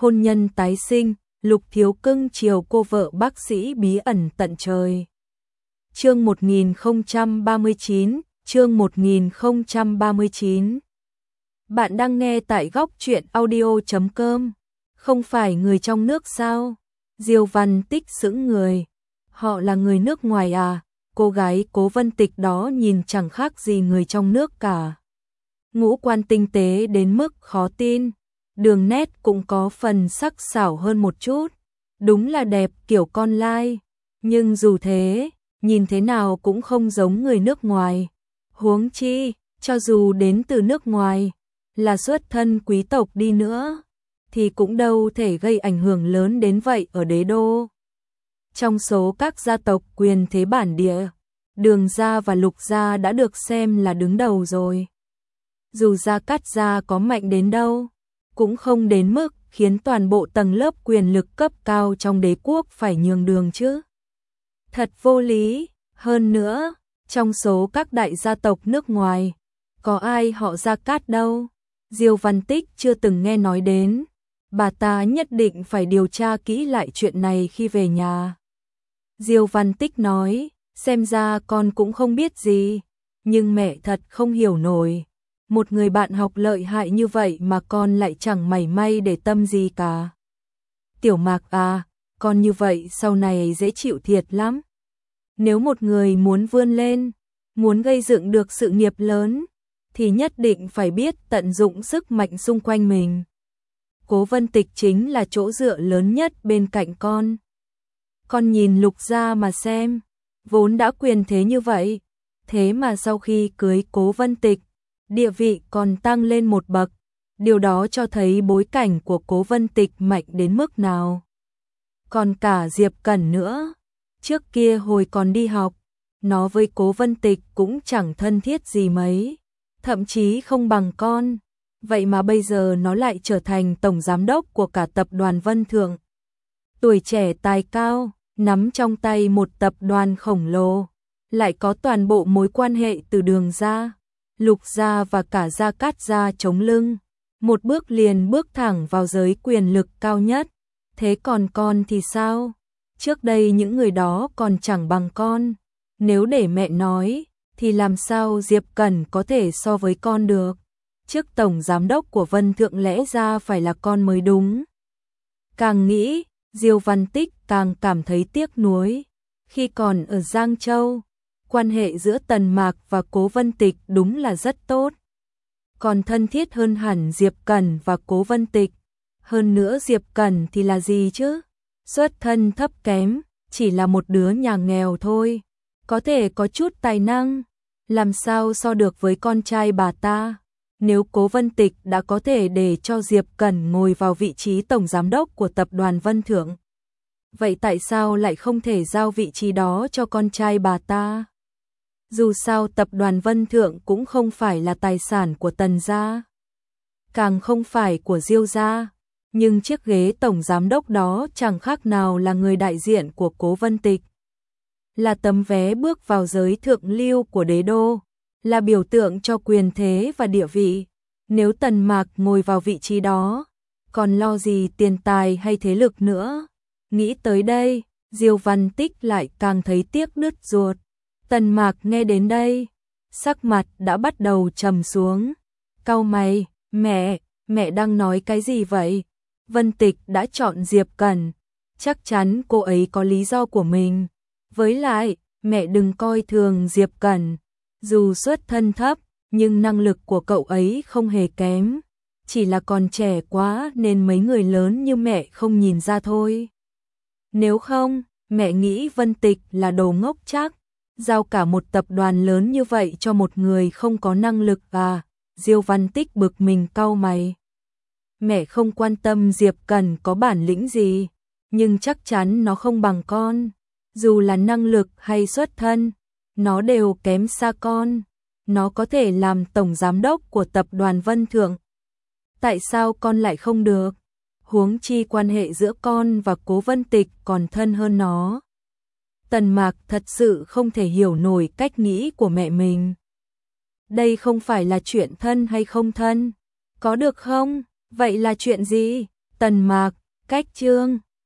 hôn nhân tái sinh, Lục Thiếu cưng chiều cô vợ bác sĩ bí ẩn tận trời. Chương 1039, chương 1039. Bạn đang nghe tại góc truyện audio.com. Không phải người trong nước sao? Diêu Văn Tích sững người. Họ là người nước ngoài à? Cô gái Cố Vân Tịch đó nhìn chẳng khác gì người trong nước cả. Ngũ quan tinh tế đến mức khó tin. Đường nét cũng có phần sắc sảo hơn một chút. Đúng là đẹp kiểu con lai. Nhưng dù thế, nhìn thế nào cũng không giống người nước ngoài. Huống chi, cho dù đến từ nước ngoài, là xuất thân quý tộc đi nữa, thì cũng đâu thể gây ảnh hưởng lớn đến vậy ở đế đô. Trong số các gia tộc quyền thế bản địa, Đường gia và Lục gia đã được xem là đứng đầu rồi. Dù Gia Cát gia có mạnh đến đâu, cũng không đến mức khiến toàn bộ tầng lớp quyền lực cấp cao trong đế quốc phải nhường đường chứ. Thật vô lý, hơn nữa, trong số các đại gia tộc nước ngoài, có ai họ Gia Cát đâu. Diêu Văn Tích chưa từng nghe nói đến, bà ta nhất định phải điều tra kỹ lại chuyện này khi về nhà. Diêu Văn Tích nói, xem ra con cũng không biết gì, nhưng mẹ thật không hiểu nổi. Một người bạn học lợi hại như vậy mà con lại chẳng mảy may để tâm gì cả. Tiểu Mạc à, con như vậy sau này dễ chịu thiệt lắm. Nếu một người muốn vươn lên, muốn gây dựng được sự nghiệp lớn, thì nhất định phải biết tận dụng sức mạnh xung quanh mình. Cố Vân Tịch chính là chỗ dựa lớn nhất bên cạnh con. Con nhìn Lục gia mà xem, vốn đã quyền thế như vậy, thế mà sau khi cưới Cố Vân Tịch, địa vị còn tăng lên một bậc. Điều đó cho thấy bối cảnh của Cố Vân Tịch mạnh đến mức nào. Còn cả Diệp Cẩn nữa, trước kia hồi còn đi học, nó với Cố Vân Tịch cũng chẳng thân thiết gì mấy, thậm chí không bằng con. Vậy mà bây giờ nó lại trở thành tổng giám đốc của cả tập đoàn Vân Thượng. Tuổi trẻ tài cao, nắm trong tay một tập đoàn khổng lồ, lại có toàn bộ mối quan hệ từ Đường gia, Lục gia và cả Gia Cát gia chống lưng, một bước liền bước thẳng vào giới quyền lực cao nhất. Thế còn con thì sao? Trước đây những người đó còn chẳng bằng con. Nếu để mẹ nói, thì làm sao Diệp Cẩn có thể so với con được? Trước tổng giám đốc của Vân Thượng lẽ ra phải là con mới đúng. Càng nghĩ, Diêu Văn Tích càng cảm thấy tiếc nuối. Khi còn ở Giang Châu, quan hệ giữa Tần Mạc và Cố Vân Tịch đúng là rất tốt. Còn thân thiết hơn hẳn Diệp Cẩn và Cố Vân Tịch. Hơn nữa Diệp Cẩn thì là gì chứ? Xuất thân thấp kém, chỉ là một đứa nhà nghèo thôi. Có thể có chút tài năng, làm sao so được với con trai bà ta? Nếu Cố Vân Tịch đã có thể để cho Diệp Cẩn ngồi vào vị trí tổng giám đốc của tập đoàn Vân Thượng, vậy tại sao lại không thể giao vị trí đó cho con trai bà ta? Dù sao tập đoàn Vân Thượng cũng không phải là tài sản của Tần gia, càng không phải của Diêu gia, nhưng chiếc ghế tổng giám đốc đó chẳng khác nào là người đại diện của Cố Vân Tịch. Là tấm vé bước vào giới thượng lưu của đế đô, là biểu tượng cho quyền thế và địa vị. Nếu Tần Mạc ngồi vào vị trí đó, còn lo gì tiền tài hay thế lực nữa. Nghĩ tới đây, Diêu Văn Tích lại càng thấy tiếc nứt ruột. Tần Mạc nghe đến đây, sắc mặt đã bắt đầu trầm xuống. Cau mày, mẹ đang nói cái gì vậy? Vân Tịch đã chọn Diệp Cẩn, chắc chắn cô ấy có lý do của mình. Với lại, mẹ đừng coi thường Diệp Cẩn. Dù xuất thân thấp, nhưng năng lực của cậu ấy không hề kém. Chỉ là còn trẻ quá nên mấy người lớn như mẹ không nhìn ra thôi. Nếu không, mẹ nghĩ Vân Tịch là đồ ngốc chắc. Giao cả một tập đoàn lớn như vậy cho một người không có năng lực à? Diêu Văn Tích bực mình cau mày. Mẹ không quan tâm Diệp Cẩn có bản lĩnh gì, nhưng chắc chắn nó không bằng con. Dù là năng lực hay xuất thân, nó đều kém xa con. Nó có thể làm tổng giám đốc của tập đoàn Vân Thượng. Tại sao con lại không được? Huống chi quan hệ giữa con và Cố Vân Tịch còn thân hơn nó. Tần Mạc thật sự không thể hiểu nổi cách nghĩ của mẹ mình. Đây không phải là chuyện thân hay không thân. Có được không? Vậy là chuyện gì? Tần Mạc, cách chương